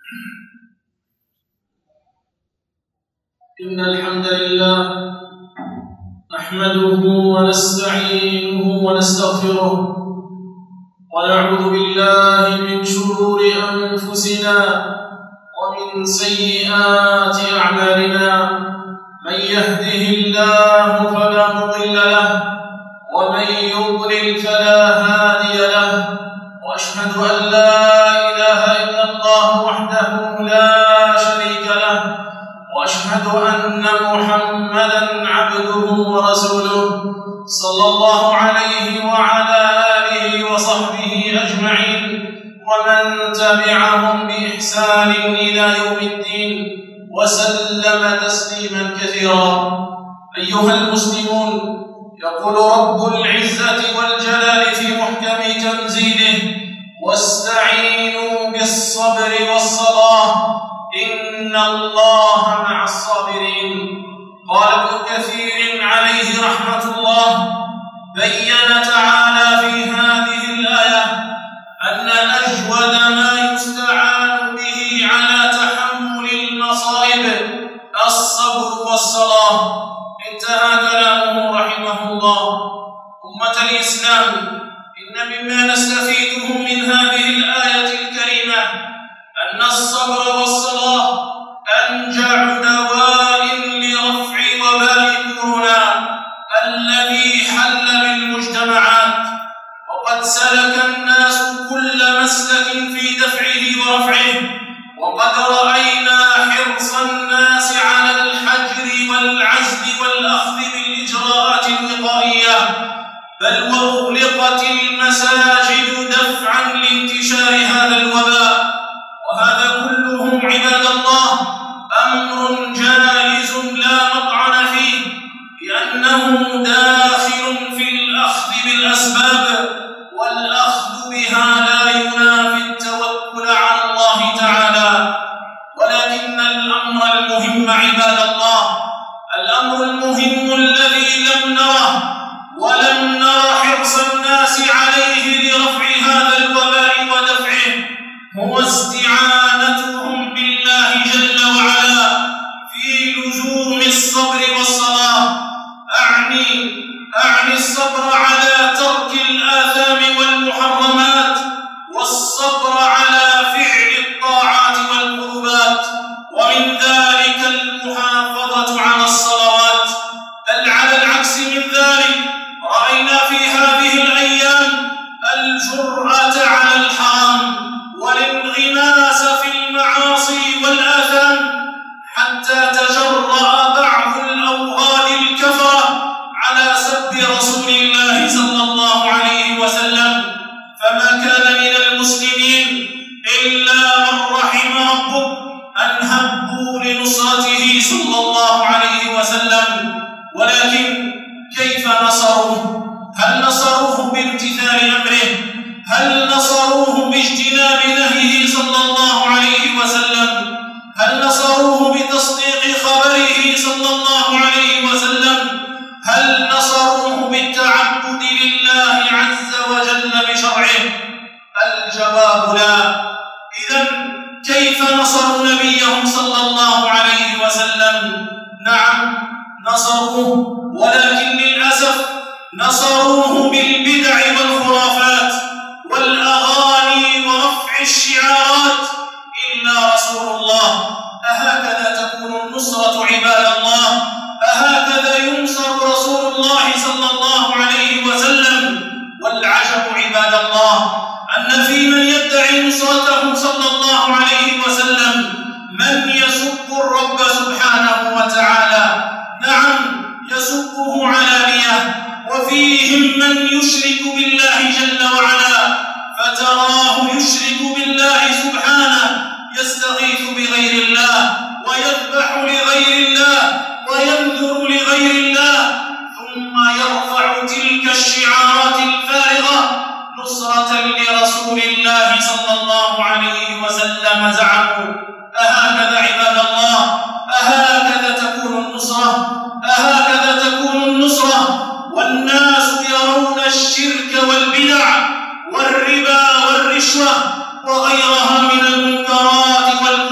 إن الحمد لله نحمده ونستعينه ونستغفره ونعوذ بالله من شرور أنفسنا ومن سيئات أعمالنا. من يهده الله فلا مضل له ومن يضلل فلا هادي له، وأشهد أن لا إله إلا الله وحده لا شريك له، وأشهد أن محمدًا عبده ورسوله صلى الله عليه وعلى آله وصحبه أجمعين ومن تبعهم بإحسان إلى يوم الدين وسلم تسليما كثيرا. أيها المسلمون، يقول رب العزة والجلال في محكم تنزيله: واستعينوا بالصبر والصلاة إن الله مع الصابرين. قال ابن كثير عليه رحمة الله: بين تعالى في هذه الآية أن أجود ما يستعان به على تحمل المصائب الصبر والصلاة. انتهى كلامه رحمه الله. أمة الإسلام، إن مما نستفيده من هذه الآية الكريمة أن الصبر والصلاة أنجع دواء لرفع وباء كورونا الذي حل بالمجتمعات، وقد سلك الناس كل مسلك في دفعه ورفعه، وقد رأينا حرص الناس على الحجر والعزل والأخذ بالإجراءات الوقائية، بل وأغلقت المساجد دفعا لانتشار هذا الوباء. وهذا كله عباد الله أمر جائز لا مطعن فيه، لأنه داخل في الأخذ بالأسباب، والأخذ بها لا ينافي التوكل على الله تعالى. ولكن الأمر المهم عباد الله، الأمر المهم الذي لم نره ولم نر حرص الناس عليه لرفع هذا الوباء ودفعه، هو استعانتهم بالله جل وعلا في لزوم الصبر والصلاة. أعني الصبر على ترك الآثام والمحرمات، والصبر على فعل الطاعات والقربات، ومن ذلك المحافظة على الصلوات. بل على العكس من ذلك، رأينا في هذه الأيام الجرأة على الحرام والانغماس في المعاصي والآثام، حتى تجرأ بعض الأوغاد الكفرة على سب رسول الله صلى الله عليه وسلم. فما كان من المسلمين إلا من رحم ربك أن هبوا لنصرته صلى الله عليه وسلم. ولكن كيف نصروه؟ هل نصروه بامتثال أمره؟ هل نصروه باجتناب نهيه صلى الله عليه وسلم؟ هل نصروه بتصديق خبره صلى الله عليه وسلم؟ هل نصروه بالتعبد لله عز وجل بشرعه؟ الجواب لا. إذن كيف نصروا نبيهم صلى الله عليه وسلم؟ نعم نصروه، ولكن للأسف نصروه بالبدع والخرافات والأغاني ورفع الشعارات إلا رسول الله. أهكذا تكون النصرة عباد الله؟ أهكذا ينصر رسول الله صلى الله عليه وسلم؟ والعجب عباد الله أن في من يدعي نصرته صلى الله عليه وسلم من يسب الرب سبحانه وتعالى. نعم يسبه علانية، وفيهم من يشرك بالله جل وعلا، فتراه يشرك بالله سبحانه، يستغيث بغير الله ويذبح لغير الله وينذر لغير الله، ثم يرفع تلك الشعارات الفارغة نصرة لرسول الله صلى الله عليه وسلم. زعموا. أهكذا عباد الله؟ أهكذا تكون النصرة؟ أهكذا تكون النصرة والناس يرون الشرك والبدع والربا والرشوة وغيرها من المنكرات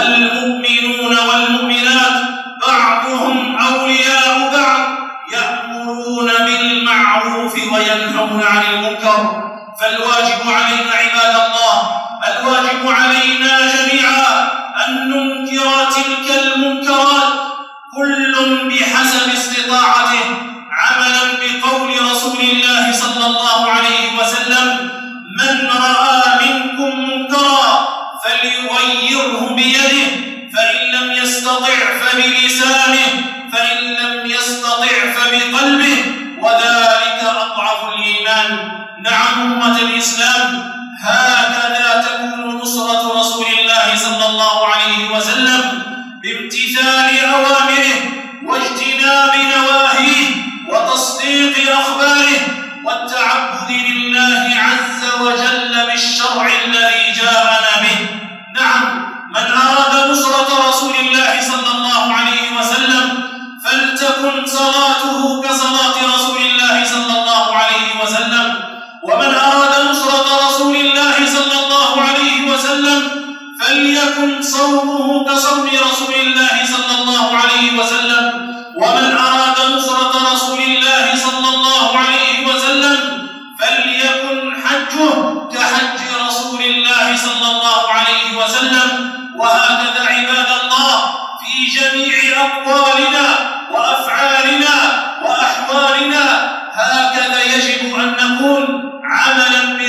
والمؤمنون والمؤمنات بعضهم أولياء بعض يأمرون بالمعروف وينهون عن المنكر. فالواجب علينا عباد الله، الواجب علينا جميعا أن ننكر تلك المنكرات كل بحسب استطاعته، عملا بقول رسول الله صلى الله عليه وسلم: من رأى منكم منكرا فليغيره بيده، فإن لم يستطع فبلسانه، فإن لم يستطع فبقلبه، وذلك أضعف الإيمان. نعم أمة الإسلام، هكذا تكون نصرة رسول الله صلى الله عليه وسلم بامتثال أوامره واجتناب نواهيه وتصديق أخباره والتعبد لله عز وجل بالشرع الذي جاءنا به. نعم، من أراد نصرة رسول الله صلى الله عليه وسلم فلتكن صلاته كصلاة رسول الله صلى الله عليه وسلم، ومن أراد نصرة رسول الله صلى الله عليه وسلم فليكن صومه كصوم رسول الله صلى الله عليه وسلم، ومن أراد نصرة رسول الله صلى الله عليه وسلم فليكن حجه كحج رسول الله صلى الله عليه وسلم. وهكذا عباد الله في جميع أقوالنا وأفعالنا وأحوالنا، هكذا يجب أن نكون عملا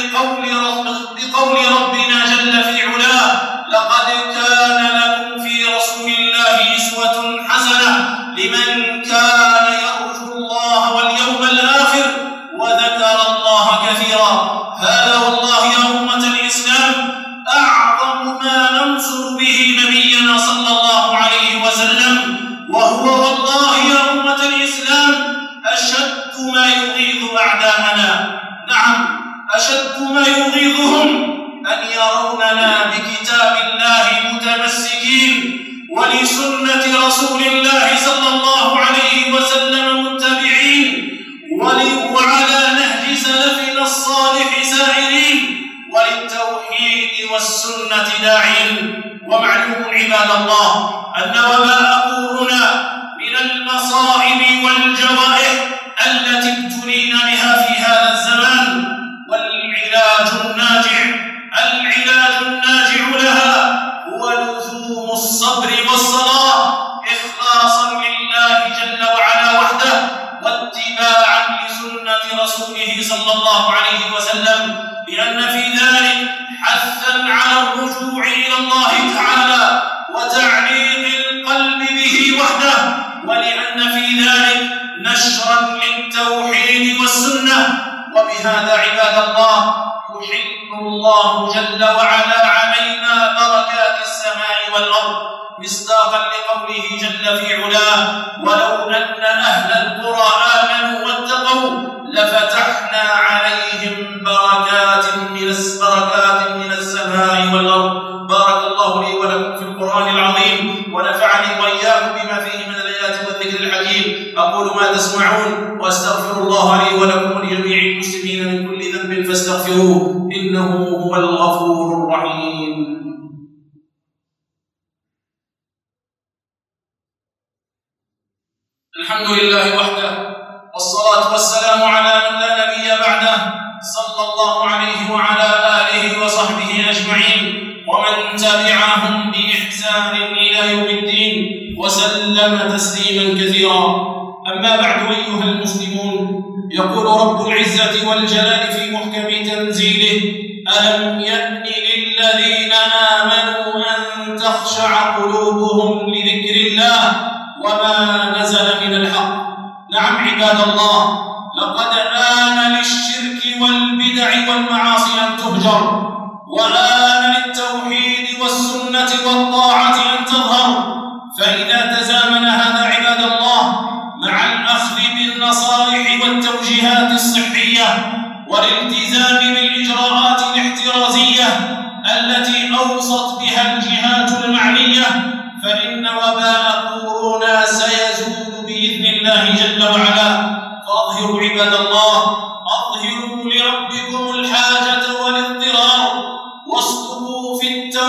بقول ربنا جل في علاه: لقد كان لكم في رسول الله أسوة حسنة لمن كان يرجو الله واليوم الآخر وذكر الله كثيرا. هذا والله يا أمة الإسلام أعظم ما ننصر به نبينا صلى الله عليه وسلم، وهو والله يا أمة الإسلام أشد ما يغيظ أعداءنا. نعم، أشد ما يغيظهم أن يروننا بكتاب الله متمسكين ولسنة رسول الله صلى الله عليه وسلم متبعين، وعلى نهج سلفنا الصالح سائرين، وللتوحيد والسنة داعين. ومعلوم عباد الله أن وباء كورنا من المصائب والجوائح التي ابتلينا بها في هذا الزمان، العلاج الناجع لها هو لزوم الصبر والصلاة إخلاصا لله جل وعلا وحده، واتباعا لسنة رسوله صلى الله عليه وسلم، لأن في ذلك حثا على الرجوع إلى الله تعالى وتعليق القلب به وحده، ولأن في ذلك نشرا للتوحيد والسنة. وبهذا عباد الله يحل الله جل وعلا علينا بركات السماء والأرض، مصداقا لقوله جل في علاه: ولو أن أهل القرى آمنوا واتقوا لفتحنا عليهم بركات من السماء والأرض. بارك الله لي ولكم في القرآن العظيم، ونفعني وإياكم بما فيه من الآيات والذكر الحكيم. أقول ما تسمعون، وأستغفر الله لي ولكم ولجميع المسلمين من كل ذنب فاستغفروه، إنه هو الغفور الرحيم. الحمد لله وحده، والصلاة والسلام على من لا نبي بعده، صلى الله عليه وعلى آله وصحبه أجمعين، ومن تبعهم بإحسان إلى يوم الدين، وسلم تسليما كثيرا. أما بعد أيها المسلمون، يقول رب العزة والجلال في محكم تنزيله: ألم يأن للذين آمنوا أن تخشع قلوبهم لذكر الله وما نزل من الحق. نعم عباد الله، لقد آن للشرك والبدع والمعاصي أن تهجر، وآن للتوحيد والسنة والطاعة أن تظهر. فإذا تزامن هذا عباد الله مع الأخذ بالنصائح والتوجيهات الصحية والالتزام بالإجراءات الاحترازية التي أوصت بها الجهات المعنية، فإن وباء كورونا سيزول بإذن الله جل وعلا. فأظهروا عباد الله، أظهروا لربكم الحاجة والاضطرار، واصدقوا في التوبة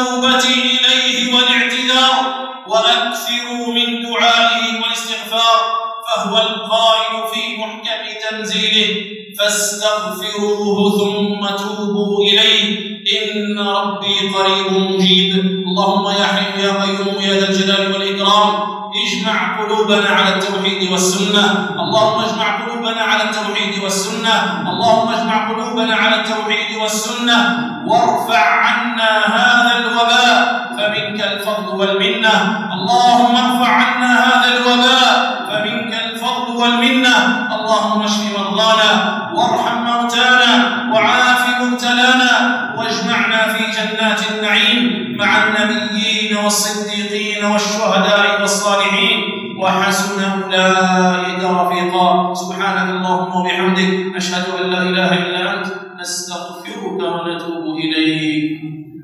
بالتوبة إليه والاعتذار، وأكثروا من دعائه والاستغفار، فهو القائل في محكم تنزيله: فاستغفروه ثم توبوا إليه إن ربي قريب مجيب. اللهم يا حي يا قيوم يا ذا الجلال والإكرام، اجمع قلوبنا على التوحيد والسنة. اللهم اجمع قلوبنا على التوحيد والسنة، اللهم اجمع قلوبنا على التوحيد والسنة، وارفع عنا هذا الوباء فمنك الفضل والمنة. اللهم ارفع عنا هذا الوباء فمنك الفضل والمنة. اللهم اشف مرضانا وارحم موتانا وعاف مبتلانا، واجمعنا في جنات النعيم مع النبيين والصديقين والشهداء والصالحين، وحسن أولئك رفيقا. سبحانك اللهم وبحمدك، نشهد أن لا إله إلا أنت، نستغفرك ونتوب إليك.